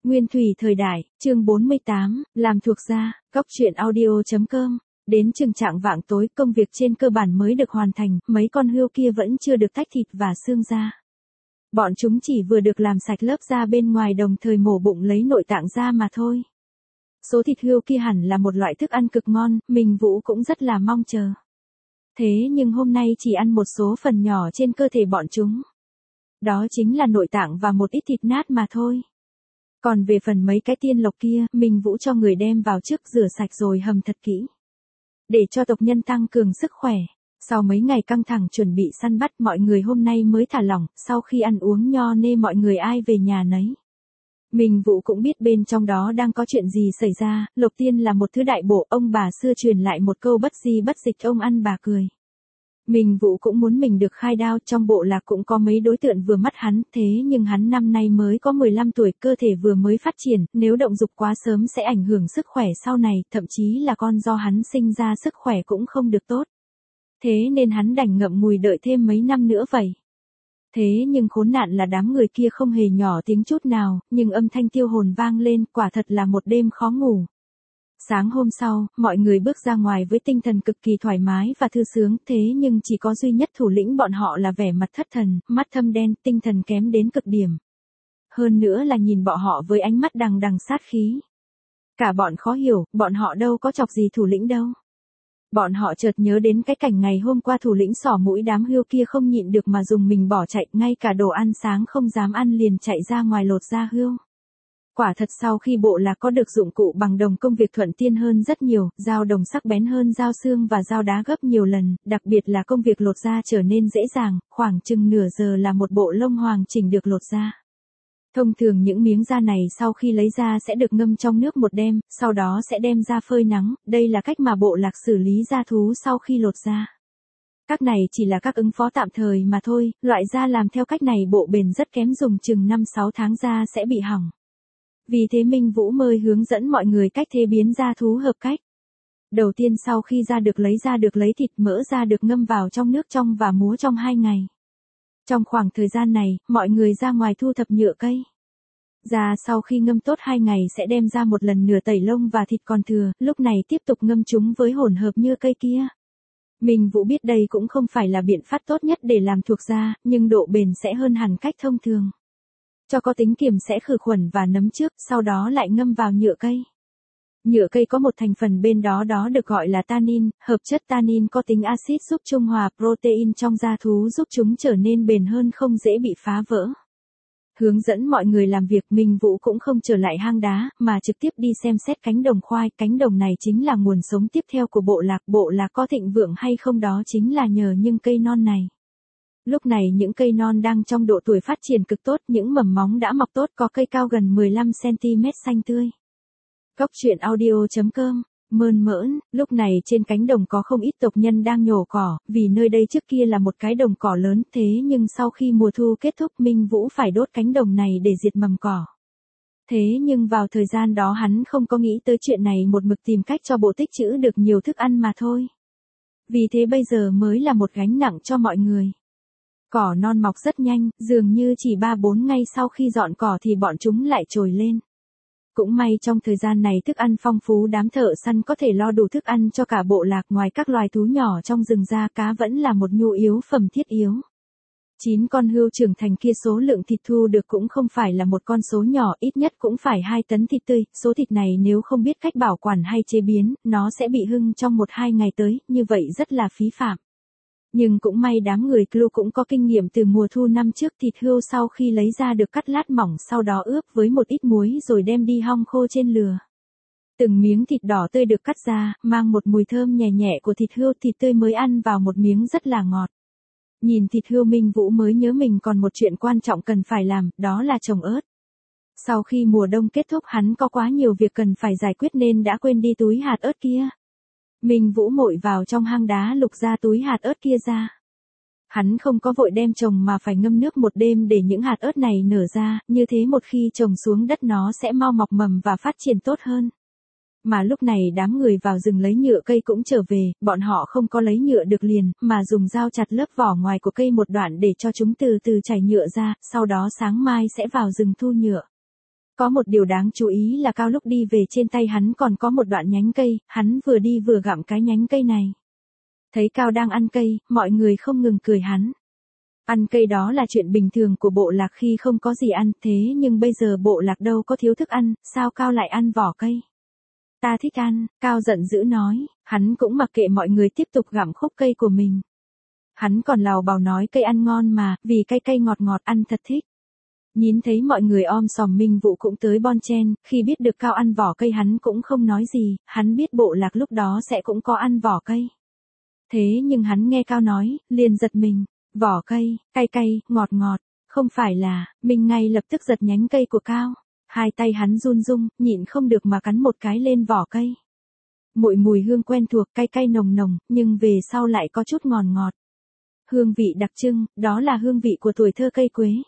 Nguyên thủy thời đại, chương 48, làm thuộc gia, góc truyện audio.com. Đến chừng trạng vạng tối, công việc trên cơ bản mới được hoàn thành, mấy con hươu kia vẫn chưa được tách thịt và xương ra. Bọn chúng chỉ vừa được làm sạch lớp da bên ngoài đồng thời mổ bụng lấy nội tạng ra mà thôi. Số thịt hươu kia hẳn là một loại thức ăn cực ngon, mình Vũ cũng rất là mong chờ. Thế nhưng hôm nay chỉ ăn một số phần nhỏ trên cơ thể bọn chúng. Đó chính là nội tạng và một ít thịt nát mà thôi. Còn về phần mấy cái tiên lộc kia, mình Vũ cho người đem vào trước rửa sạch rồi hầm thật kỹ. Để cho tộc nhân tăng cường sức khỏe. Sau mấy ngày căng thẳng chuẩn bị săn bắt, mọi người hôm nay mới thả lỏng, sau khi ăn uống nho nê mọi người ai về nhà nấy. Mình Vũ cũng biết bên trong đó đang có chuyện gì xảy ra, Lộc Tiên là một thứ đại bộ, ông bà xưa truyền lại một câu bất di bất dịch ông ăn bà cười. Mình Vũ cũng muốn mình được khai đao, trong bộ lạc cũng có mấy đối tượng vừa mắt hắn, thế nhưng hắn năm nay mới có 15 tuổi, cơ thể vừa mới phát triển, nếu động dục quá sớm sẽ ảnh hưởng sức khỏe sau này, thậm chí là con do hắn sinh ra sức khỏe cũng không được tốt. Thế nên hắn đành ngậm ngùi đợi thêm mấy năm nữa vậy. Thế nhưng khốn nạn là đám người kia không hề nhỏ tiếng chút nào, nhưng âm thanh tiêu hồn vang lên, quả thật là một đêm khó ngủ. Sáng hôm sau, mọi người bước ra ngoài với tinh thần cực kỳ thoải mái và thư sướng, thế nhưng chỉ có duy nhất thủ lĩnh bọn họ là vẻ mặt thất thần, mắt thâm đen, tinh thần kém đến cực điểm. Hơn nữa là nhìn bọn họ với ánh mắt đằng đằng sát khí. Cả bọn khó hiểu, bọn họ đâu có chọc gì thủ lĩnh đâu. Bọn họ chợt nhớ đến cái cảnh ngày hôm qua thủ lĩnh xỏ mũi đám hươu kia không nhịn được mà dùng mình bỏ chạy, ngay cả đồ ăn sáng không dám ăn liền chạy ra ngoài lột da hươu. Quả thật sau khi bộ lạc có được dụng cụ bằng đồng công việc thuận tiện hơn rất nhiều, dao đồng sắc bén hơn dao xương và dao đá gấp nhiều lần, đặc biệt là công việc lột da trở nên dễ dàng, khoảng chừng nửa giờ là một bộ lông hoàn chỉnh được lột da. Thông thường những miếng da này sau khi lấy ra sẽ được ngâm trong nước một đêm, sau đó sẽ đem ra phơi nắng, đây là cách mà bộ lạc xử lý da thú sau khi lột da. Các này chỉ là các ứng phó tạm thời mà thôi, loại da làm theo cách này bộ bền rất kém, dùng chừng 5-6 tháng da sẽ bị hỏng. Vì thế Minh Vũ mới hướng dẫn mọi người cách chế biến da thú hợp cách. Đầu tiên sau khi da được lấy thịt, mỡ da được ngâm vào trong nước trong và múa trong 2 ngày. Trong khoảng thời gian này, mọi người ra ngoài thu thập nhựa cây. Da sau khi ngâm tốt 2 ngày sẽ đem ra một lần nửa tẩy lông và thịt còn thừa, lúc này tiếp tục ngâm chúng với hỗn hợp nhựa cây kia. Minh Vũ biết đây cũng không phải là biện pháp tốt nhất để làm thuộc da, nhưng độ bền sẽ hơn hẳn cách thông thường. Cho có tính kiềm sẽ khử khuẩn và nấm trước, sau đó lại ngâm vào nhựa cây. Nhựa cây có một thành phần bên đó được gọi là tannin, hợp chất tannin có tính axit giúp trung hòa protein trong da thú giúp chúng trở nên bền hơn, không dễ bị phá vỡ. Hướng dẫn mọi người làm việc, Minh Vũ cũng không trở lại hang đá, mà trực tiếp đi xem xét cánh đồng khoai, cánh đồng này chính là nguồn sống tiếp theo của bộ lạc có thịnh vượng hay không đó chính là nhờ những cây non này. Lúc này những cây non đang trong độ tuổi phát triển cực tốt, những mầm móng đã mọc tốt, có cây cao gần 15cm xanh tươi. Góc truyện audio.com, mơn mởn, lúc này trên cánh đồng có không ít tộc nhân đang nhổ cỏ, vì nơi đây trước kia là một cái đồng cỏ lớn, thế nhưng sau khi mùa thu kết thúc Minh Vũ phải đốt cánh đồng này để diệt mầm cỏ. Thế nhưng vào thời gian đó hắn không có nghĩ tới chuyện này, một mực tìm cách cho bộ tích trữ được nhiều thức ăn mà thôi. Vì thế bây giờ mới là một gánh nặng cho mọi người. Cỏ non mọc rất nhanh, dường như chỉ 3-4 ngày sau khi dọn cỏ thì bọn chúng lại trồi lên. Cũng may trong thời gian này thức ăn phong phú, đám thợ săn có thể lo đủ thức ăn cho cả bộ lạc, ngoài các loài thú nhỏ trong rừng ra, cá vẫn là một nhu yếu phẩm thiết yếu. 9 con hươu trưởng thành kia số lượng thịt thu được cũng không phải là một con số nhỏ, ít nhất cũng phải 2 tấn thịt tươi, số thịt này nếu không biết cách bảo quản hay chế biến, nó sẽ bị hưng trong 1-2 ngày tới, như vậy rất là phí phạm. Nhưng cũng may đám người Clu cũng có kinh nghiệm từ mùa thu năm trước, thịt hươu sau khi lấy ra được cắt lát mỏng, sau đó ướp với một ít muối rồi đem đi hong khô trên lửa. Từng miếng thịt đỏ tươi được cắt ra, mang một mùi thơm nhẹ nhẹ của thịt hươu, thịt tươi mới ăn vào một miếng rất là ngọt. Nhìn thịt hươu Minh Vũ mới nhớ mình còn một chuyện quan trọng cần phải làm, đó là trồng ớt. Sau khi mùa đông kết thúc hắn có quá nhiều việc cần phải giải quyết nên đã quên đi túi hạt ớt kia. Minh Vũ mội vào trong hang đá lục ra túi hạt ớt kia ra. Hắn không có vội đem trồng mà phải ngâm nước một đêm để những hạt ớt này nở ra, như thế một khi trồng xuống đất nó sẽ mau mọc mầm và phát triển tốt hơn. Mà lúc này đám người vào rừng lấy nhựa cây cũng trở về, bọn họ không có lấy nhựa được liền, mà dùng dao chặt lớp vỏ ngoài của cây một đoạn để cho chúng từ từ chảy nhựa ra, sau đó sáng mai sẽ vào rừng thu nhựa. Có một điều đáng chú ý là Cao lúc đi về trên tay hắn còn có một đoạn nhánh cây, hắn vừa đi vừa gặm cái nhánh cây này. Thấy Cao đang ăn cây, mọi người không ngừng cười hắn. Ăn cây đó là chuyện bình thường của bộ lạc khi không có gì ăn, thế nhưng bây giờ bộ lạc đâu có thiếu thức ăn, sao Cao lại ăn vỏ cây? Ta thích ăn, Cao giận dữ nói, hắn cũng mặc kệ mọi người tiếp tục gặm khúc cây của mình. Hắn còn lào bào nói cây ăn ngon mà, vì cây ngọt ngọt ăn thật thích. Nhìn thấy mọi người om sòm Minh Vũ cũng tới bon chen, khi biết được Cao ăn vỏ cây hắn cũng không nói gì, hắn biết bộ lạc lúc đó sẽ cũng có ăn vỏ cây. Thế nhưng hắn nghe Cao nói, liền giật mình, vỏ cây, cay, ngọt ngọt, không phải là, mình ngay lập tức giật nhánh cây của Cao. Hai tay hắn run run, nhịn không được mà cắn một cái lên vỏ cây. Mùi hương quen thuộc cay nồng nồng, nhưng về sau lại có chút ngọt ngọt. Hương vị đặc trưng, đó là hương vị của tuổi thơ cây quế.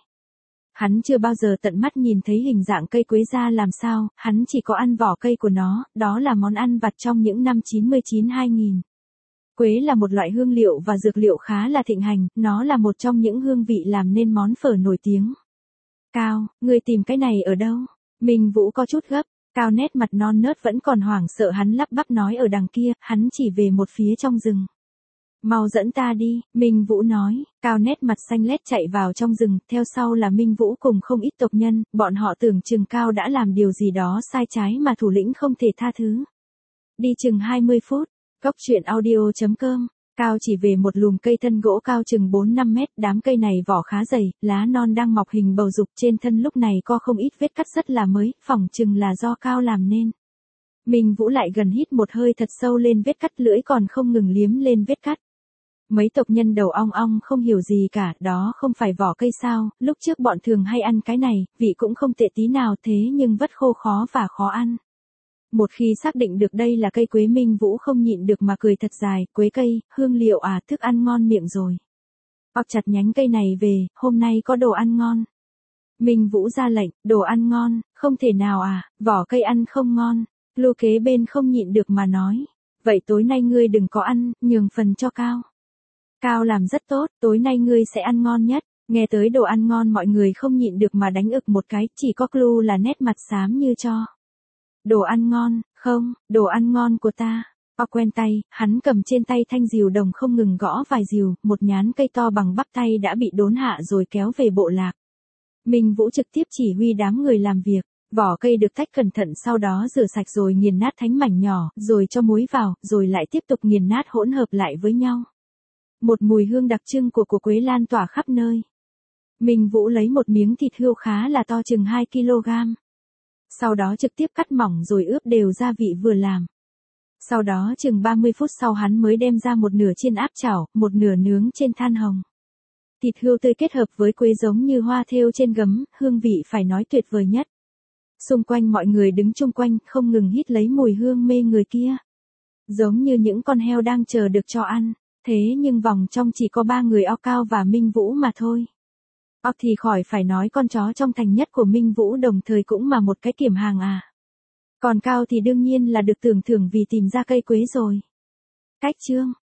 Hắn chưa bao giờ tận mắt nhìn thấy hình dạng cây quế ra làm sao, hắn chỉ có ăn vỏ cây của nó, đó là món ăn vặt trong những năm 99-2000. Quế là một loại hương liệu và dược liệu khá là thịnh hành, nó là một trong những hương vị làm nên món phở nổi tiếng. Cao, ngươi tìm cái này ở đâu? Minh Vũ có chút gấp, Cao nét mặt non nớt vẫn còn hoảng sợ hắn lắp bắp nói ở đằng kia, hắn chỉ về một phía trong rừng. Mau dẫn ta đi, Minh Vũ nói, Cao nét mặt xanh lét chạy vào trong rừng, theo sau là Minh Vũ cùng không ít tộc nhân, bọn họ tưởng chừng Cao đã làm điều gì đó sai trái mà thủ lĩnh không thể tha thứ. Đi chừng 20 phút, Góc truyện audio.com, Cao chỉ về một lùm cây thân gỗ cao chừng 4-5 mét, đám cây này vỏ khá dày, lá non đang mọc hình bầu dục trên thân lúc này có không ít vết cắt rất là mới, phỏng chừng là do Cao làm nên. Minh Vũ lại gần hít một hơi thật sâu lên vết cắt, lưỡi còn không ngừng liếm lên vết cắt. Mấy tộc nhân đầu ong ong không hiểu gì cả, đó không phải vỏ cây sao, lúc trước bọn thường hay ăn cái này, vị cũng không tệ tí nào thế nhưng vất khô khó và khó ăn. Một khi xác định được đây là cây quế, Minh Vũ không nhịn được mà cười thật dài, quế cây, hương liệu à, thức ăn ngon miệng rồi. Bọc chặt nhánh cây này về, hôm nay có đồ ăn ngon. Minh Vũ ra lệnh, đồ ăn ngon, không thể nào à, vỏ cây ăn không ngon. Lưu kế bên không nhịn được mà nói, vậy tối nay ngươi đừng có ăn, nhường phần cho Cao. Cao làm rất tốt, tối nay ngươi sẽ ăn ngon nhất. Nghe tới đồ ăn ngon mọi người không nhịn được mà đánh ực một cái, chỉ có Lưu là nét mặt xám như tro. Đồ ăn ngon, không, đồ ăn ngon của ta. Quen tay, hắn cầm trên tay thanh diều đồng không ngừng gõ vài diều, một nhán cây to bằng bắp tay đã bị đốn hạ rồi kéo về bộ lạc. Minh Vũ trực tiếp chỉ huy đám người làm việc, vỏ cây được tách cẩn thận sau đó rửa sạch rồi nghiền nát thành mảnh nhỏ, rồi cho muối vào, rồi lại tiếp tục nghiền nát hỗn hợp lại với nhau. Một mùi hương đặc trưng của quế lan tỏa khắp nơi. Minh Vũ lấy một miếng thịt hươu khá là to chừng 2 kg. Sau đó trực tiếp cắt mỏng rồi ướp đều gia vị vừa làm. Sau đó chừng 30 phút sau hắn mới đem ra một nửa chiên áp chảo, một nửa nướng trên than hồng. Thịt hươu tươi kết hợp với quế giống như hoa thêu trên gấm, hương vị phải nói tuyệt vời nhất. Xung quanh mọi người đứng chung quanh không ngừng hít lấy mùi hương mê người kia. Giống như những con heo đang chờ được cho ăn, thế nhưng vòng trong chỉ có 3 người Cao và Minh Vũ mà thôi. Thì khỏi phải nói, con chó trong thành nhất của Minh Vũ đồng thời cũng mà một cái kiểm hàng à. Còn Cao thì đương nhiên là được tưởng thưởng vì tìm ra cây quế rồi. Cách chương